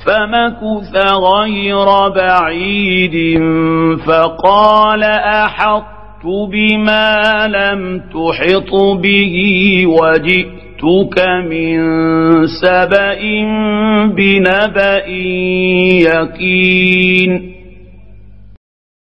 فمكث غير بعيد فقال أحطت بما لم تحط به وجئتك من سبأ بنبأ يقين